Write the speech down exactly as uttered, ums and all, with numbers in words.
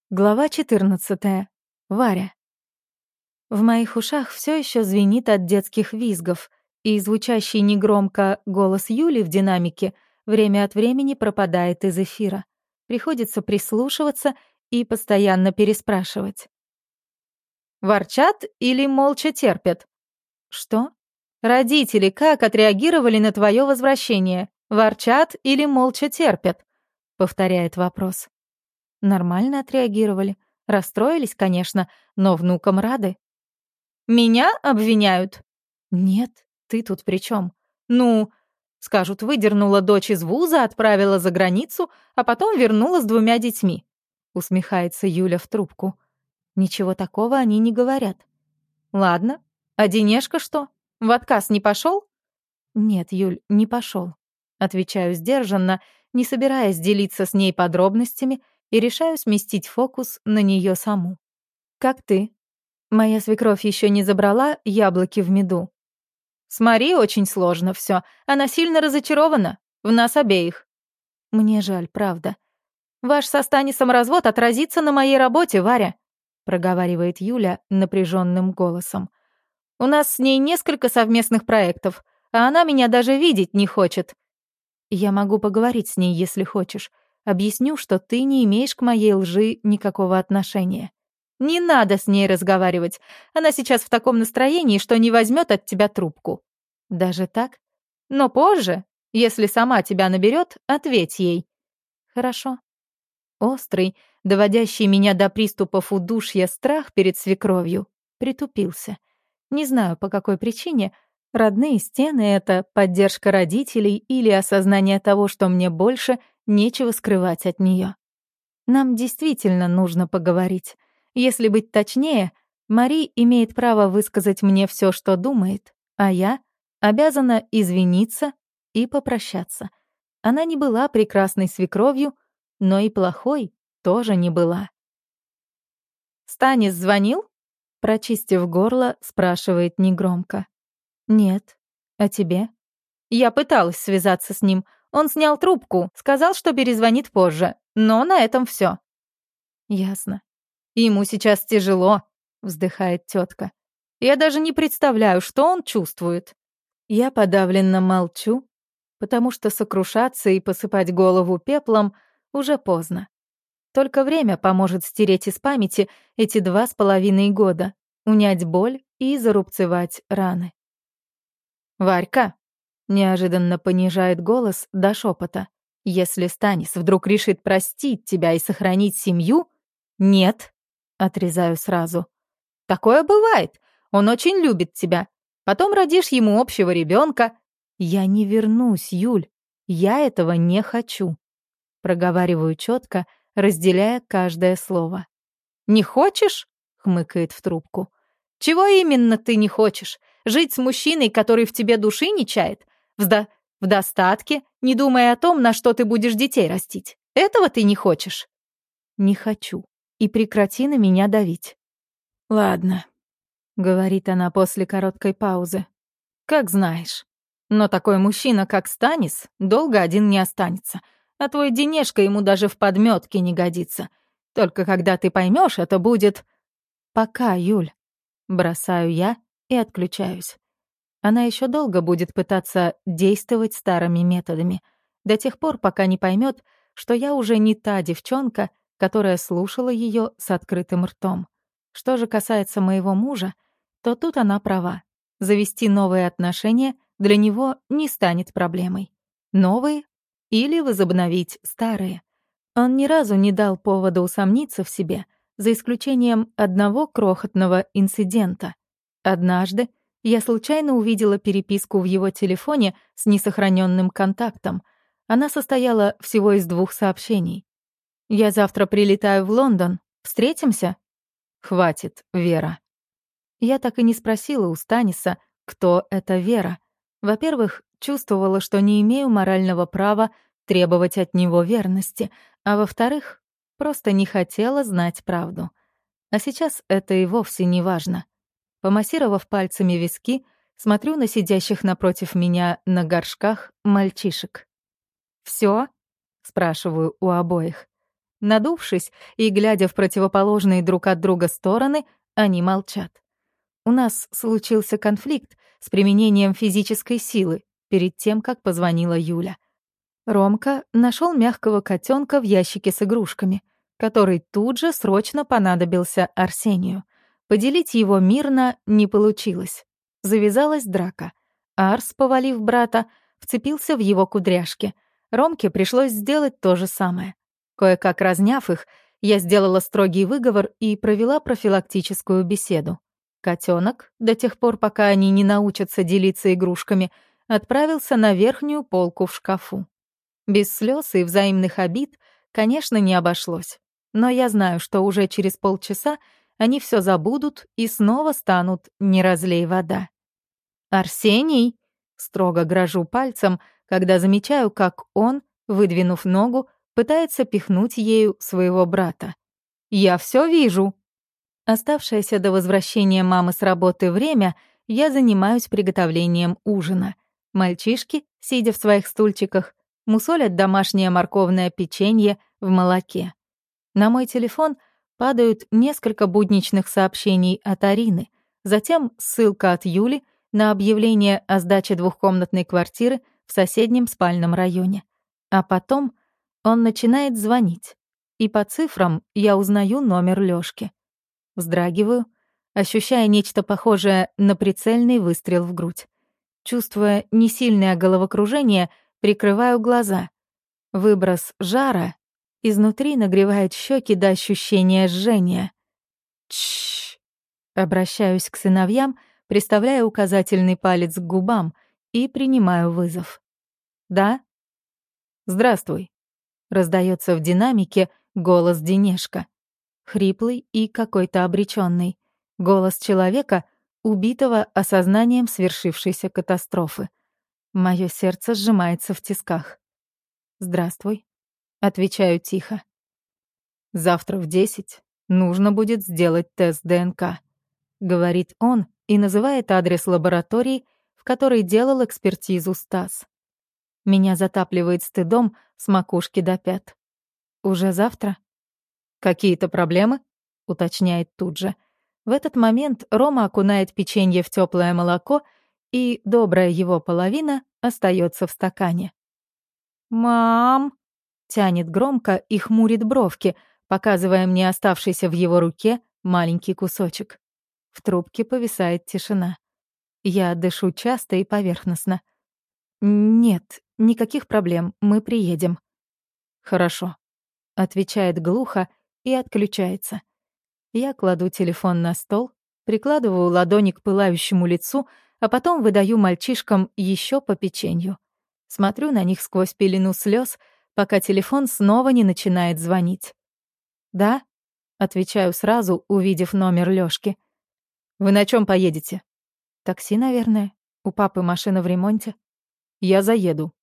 Глава четырнадцатая. Варя. В моих ушах все еще звенит от детских визгов, и звучащий негромко голос Юли в динамике время от времени пропадает из эфира. Приходится прислушиваться и постоянно переспрашивать. «Ворчат или молча терпят?» «Что?» «Родители как отреагировали на твое возвращение? Ворчат или молча терпят?» — повторяет вопрос. Нормально отреагировали. Расстроились, конечно, но внукам рады. «Меня обвиняют?» «Нет, ты тут при чем? «Ну, скажут, выдернула дочь из вуза, отправила за границу, а потом вернула с двумя детьми», — усмехается Юля в трубку. Ничего такого они не говорят. «Ладно, а Денежка что, в отказ не пошел?» «Нет, Юль, не пошел», — отвечаю сдержанно, не собираясь делиться с ней подробностями, и решаю сместить фокус на нее саму. «Как ты? Моя свекровь еще не забрала яблоки в меду?» «С Мари очень сложно все. Она сильно разочарована. В нас обеих». «Мне жаль, правда. Ваш со Станисом развод отразится на моей работе, Варя», проговаривает Юля напряженным голосом. «У нас с ней несколько совместных проектов, а она меня даже видеть не хочет». «Я могу поговорить с ней, если хочешь. Объясню, что ты не имеешь к моей лжи никакого отношения». «Не надо с ней разговаривать. Она сейчас в таком настроении, что не возьмет от тебя трубку». «Даже так? Но позже, если сама тебя наберет, ответь ей». «Хорошо». Острый, доводящий меня до приступов удушья страх перед свекровью притупился. Не знаю, по какой причине. Родные стены — это поддержка родителей или осознание того, что мне больше нечего скрывать от нее. Нам действительно нужно поговорить. Если быть точнее, Мари имеет право высказать мне все, что думает, а я обязана извиниться и попрощаться. Она не была прекрасной свекровью, но и плохой тоже не была. «Станис звонил?» Прочистив горло, спрашивает негромко. «Нет. А тебе?» «Я пыталась связаться с ним. Он снял трубку, сказал, что перезвонит позже, но на этом все. «Ясно. Ему сейчас тяжело», — вздыхает тетка. «Я даже не представляю, что он чувствует». Я подавленно молчу, потому что сокрушаться и посыпать голову пеплом уже поздно. Только время поможет стереть из памяти эти два с половиной года, унять боль и зарубцевать раны. «Варька», — неожиданно понижает голос до шепота, «если Станис вдруг решит простить тебя и сохранить семью...» «Нет», — отрезаю сразу. «Такое бывает. Он очень любит тебя. Потом родишь ему общего ребенка. Я не вернусь, Юль. Я этого не хочу», — проговариваю четко, разделяя каждое слово. «Не хочешь?» — хмыкает в трубку. «Чего именно ты не хочешь? Жить с мужчиной, который в тебе души не чает? В, до... в достатке, не думая о том, на что ты будешь детей растить? Этого ты не хочешь?» «Не хочу. И прекрати на меня давить». «Ладно», — говорит она после короткой паузы. «Как знаешь. Но такой мужчина, как Станис, долго один не останется. А твой Денежка ему даже в подметке не годится. Только когда ты поймешь, это будет...» «Пока, Юль», — бросаю я и отключаюсь. Она еще долго будет пытаться действовать старыми методами, до тех пор, пока не поймет, что я уже не та девчонка, которая слушала ее с открытым ртом. Что же касается моего мужа, то тут она права. Завести новые отношения для него не станет проблемой. Новые или возобновить старые. Он ни разу не дал повода усомниться в себе, за исключением одного крохотного инцидента. Однажды я случайно увидела переписку в его телефоне с несохраненным контактом. Она состояла всего из двух сообщений. «Я завтра прилетаю в Лондон. Встретимся?» «Хватит, Вера». Я так и не спросила у Станиса, кто эта Вера. Во-первых, чувствовала, что не имею морального права требовать от него верности, а во-вторых, просто не хотела знать правду. А сейчас это и вовсе не важно. Помассировав пальцами виски, смотрю на сидящих напротив меня на горшках мальчишек. «Всё?» — спрашиваю у обоих. Надувшись и глядя в противоположные друг от друга стороны, они молчат. У нас случился конфликт с применением физической силы перед тем, как позвонила Юля. Ромка нашел мягкого котенка в ящике с игрушками, который тут же срочно понадобился Арсению. Поделить его мирно не получилось. Завязалась драка. Арс, повалив брата, вцепился в его кудряшки. Ромке пришлось сделать то же самое. Кое-как разняв их, я сделала строгий выговор и провела профилактическую беседу. Котенок, до тех пор, пока они не научатся делиться игрушками, отправился на верхнюю полку в шкафу. Без слез и взаимных обид, конечно, не обошлось. Но я знаю, что уже через полчаса они все забудут и снова станут «не разлей вода». «Арсений!» — строго грожу пальцем, когда замечаю, как он, выдвинув ногу, пытается пихнуть ею своего брата. «Я все вижу!» Оставшееся до возвращения мамы с работы время я занимаюсь приготовлением ужина. Мальчишки, сидя в своих стульчиках, мусолят домашнее морковное печенье в молоке. На мой телефон падают несколько будничных сообщений от Арины, затем ссылка от Юли на объявление о сдаче двухкомнатной квартиры в соседнем спальном районе. А потом он начинает звонить, и по цифрам я узнаю номер Лёшки. Вздрагиваю, ощущая нечто похожее на прицельный выстрел в грудь. Чувствуя несильное головокружение, прикрываю глаза. Выброс жара изнутри нагревает щеки до ощущения жжения. Тш. Обращаюсь к сыновьям, приставляя указательный палец к губам и принимаю вызов. «Да?» «Здравствуй», — раздается в динамике голос Денешка. Хриплый и какой-то обречённый. Голос человека, убитого осознанием свершившейся катастрофы. Моё сердце сжимается в тисках. «Здравствуй», — отвечаю тихо. «Завтра в десять нужно будет сделать тест ДНК», — говорит он и называет адрес лаборатории, в которой делал экспертизу Стас. Меня затапливает стыдом с макушки до пят. «Уже завтра?» «Какие-то проблемы?» — уточняет тут же. В этот момент Рома окунает печенье в тёплое молоко, и добрая его половина остаётся в стакане. «Мам!» — тянет громко и хмурит бровки, показывая мне оставшийся в его руке маленький кусочек. В трубке повисает тишина. Я дышу часто и поверхностно. «Нет, никаких проблем, мы приедем». «Хорошо», — отвечает глухо и отключается. Я кладу телефон на стол, прикладываю ладони к пылающему лицу, а потом выдаю мальчишкам еще по печенью. Смотрю на них сквозь пелену слез, пока телефон снова не начинает звонить. «Да?» — отвечаю сразу, увидев номер Лёшки. «Вы на чем поедете?» «Такси, наверное. У папы машина в ремонте». «Я заеду.